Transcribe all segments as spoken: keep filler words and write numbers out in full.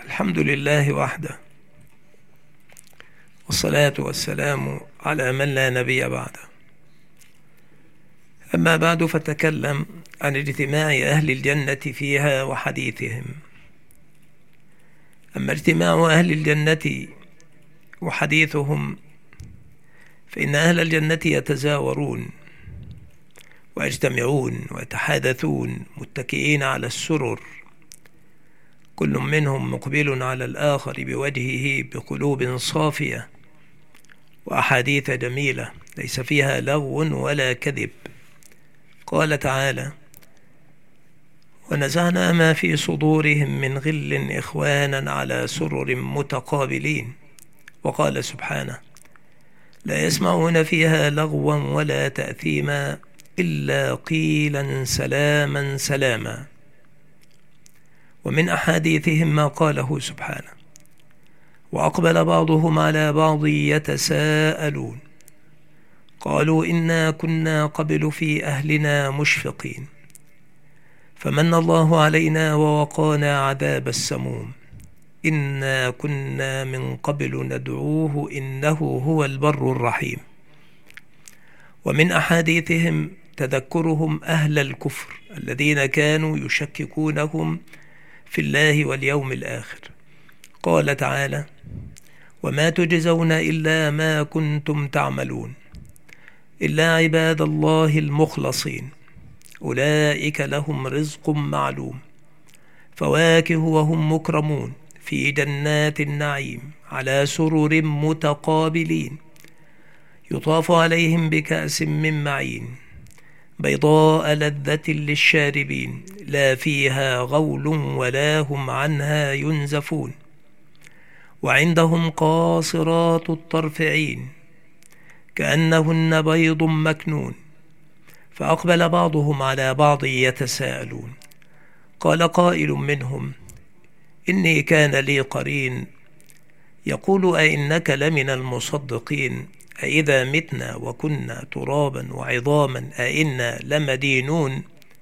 الحمد لله وحده، والصلاة والسلام على من لا نبي بعده. أما بعد، فتكلم عن اجتماع أهل الجنة فيها وحديثهم. أما اجتماع أهل الجنة وحديثهم فإن أهل الجنة يتزاورون ويجتمعون ويتحادثون متكئين على السرر، كل منهم مقبل على الآخر بوجهه بقلوب صافية وأحاديث جميلة ليس فيها لغو ولا كذب. قال تعالى: ونزعنا ما في صدورهم من غل إخوانا على سرر متقابلين. وقال سبحانه: لا يسمعون فيها لغوا ولا تأثيما إلا قيلا سلاما سلاما. ومن أحاديثهم ما قاله سبحانه: وأقبل بعضهم على بعض يتساءلون قالوا إنا كنا قبل في أهلنا مشفقين فمن الله علينا ووقانا عذاب السموم إنا كنا من قبل ندعوه إنه هو البر الرحيم. ومن أحاديثهم تذكرهم أهل الكفر الذين كانوا يشككونهم في الله واليوم الآخر. قال تعالى: وما تجزون إلا ما كنتم تعملون إلا عباد الله المخلصين أولئك لهم رزق معلوم فواكه وهم مكرمون في جنات النعيم على سرر متقابلين يطاف عليهم بكأس من معين بيضاء لذة للشاربين لا فيها غول ولا هم عنها ينزفون وعندهم قاصرات الطرف عين كأنهن بيض مكنون فأقبل بعضهم على بعض يتساءلون قال قائل منهم: إني كان لي قرين يقول أئنك لمن المصدقين أئذا متنا وكنا ترابا وعظاما أئنا لمدينون.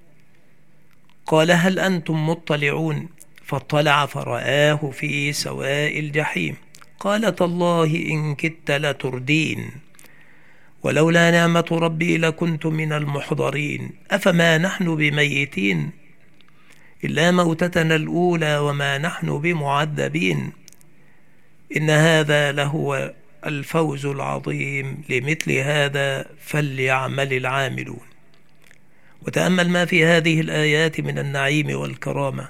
قال: هل أنتم مطلعون؟ فاطلع فرآه في سواء الجحيم قال: تالله إن كدت لتردين ولولا نعمة ربي لكنت من المحضرين أفما نحن بميتين إلا موتتنا الأولى وما نحن بمعذبين إن هذا لهو الفوز العظيم لمثل هذا فليعمل العاملون. وتأمل ما في هذه الآيات من النعيم والكرامة،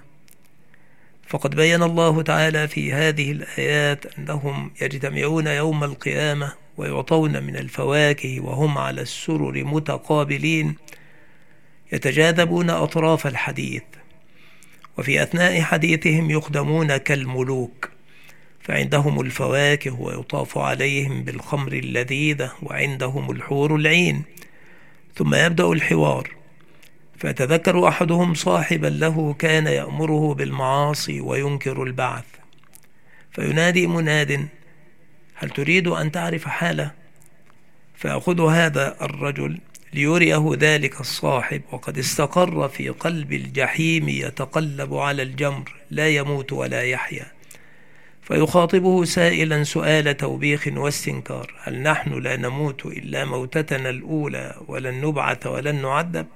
فقد بين الله تعالى في هذه الآيات أنهم يجتمعون يوم القيامة ويعطون من الفواكه وهم على السرر متقابلين يتجاذبون أطراف الحديث، وفي أثناء حديثهم يخدمون كالملوك، فعندهم الفواكه ويطاف عليهم بالخمر اللذيذة وعندهم الحور العين. ثم يبدأ الحوار، فيتذكر أحدهم صاحبا له كان يأمره بالمعاصي وينكر البعث، فينادي مناد: هل تريد أن تعرف حاله؟ فيأخذ هذا الرجل ليريه ذلك الصاحب وقد استقر في قلب الجحيم يتقلب على الجمر لا يموت ولا يحيا، فيخاطبه سائلا سؤال توبيخ واستنكار: هل نحن لا نموت إلا موتتنا الأولى ولن نبعث ولن نعذب؟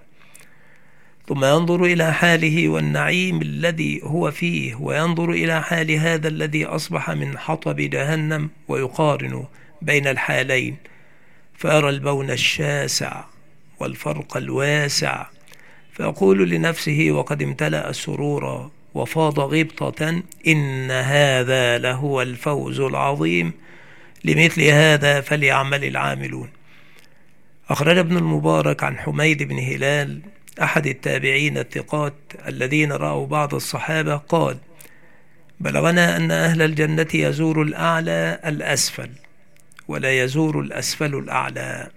ثم ينظر إلى حاله والنعيم الذي هو فيه وينظر إلى حال هذا الذي أصبح من حطب جهنم ويقارن بين الحالين فيرى البون الشاسع والفرق الواسع، فيقول لنفسه وقد امتلأ سرورا وفاض غبطة: إن هذا لهو الفوز العظيم لمثل هذا فليعمل العاملون. أخرج ابن المبارك عن حميد بن هلال أحد التابعين الثقات الذين رأوا بعض الصحابة قال: بلغنا أن أهل الجنة يزور الأعلى الأسفل ولا يزور الأسفل الأعلى،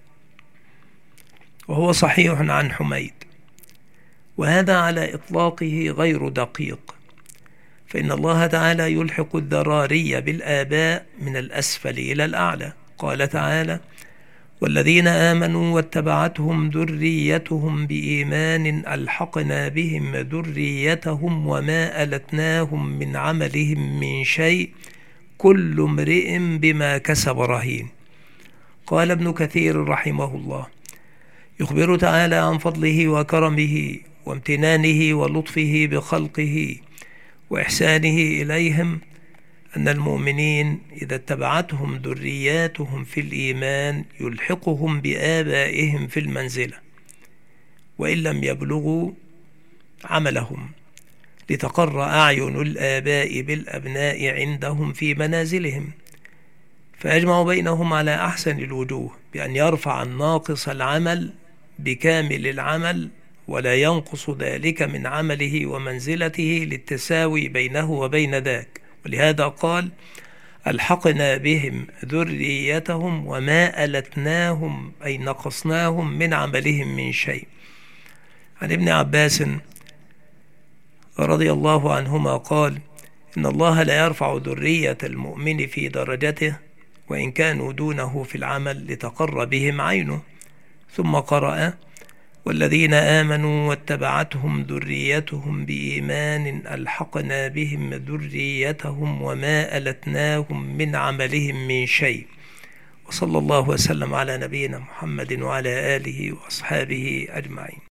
وهو صحيح عن حميد، وهذا على إطلاقه غير دقيق، فإن الله تعالى يلحق الذراري بالآباء من الأسفل إلى الأعلى. قال تعالى: والذين آمنوا واتبعتهم ذريتهم بإيمان ألحقنا بهم ذريتهم وما ألتناهم من عملهم من شيء كل امرئ بما كسب رهين. قال ابن كثير رحمه الله: يخبر تعالى عن فضله وكرمه وامتنانه ولطفه بخلقه وإحسانه إليهم، أن المؤمنين إذا اتبعتهم ذرياتهم في الإيمان يلحقهم بآبائهم في المنزلة وإن لم يبلغوا عملهم، لتقر أعين الآباء بالأبناء عندهم في منازلهم، فيجمع بينهم على أحسن الوجوه بأن يرفع الناقص العمل بكامل العمل ولا ينقص ذلك من عمله ومنزلته للتساوي بينه وبين ذاك. ولهذا قال: ألحقنا بهم ذريتهم وما ألتناهم أي نقصناهم من عملهم من شيء. عن ابن عباس رضي الله عنهما قال: إن الله لا يرفع ذرية المؤمن في درجته وإن كانوا دونه في العمل لتقر بهم عينه. ثم قرأ: والذين آمنوا واتبعتهم ذريتهم بإيمان ألحقنا بهم ذريتهم وما ألتناهم من عملهم من شيء. وصلى الله وسلم على نبينا محمد وعلى آله وأصحابه أجمعين.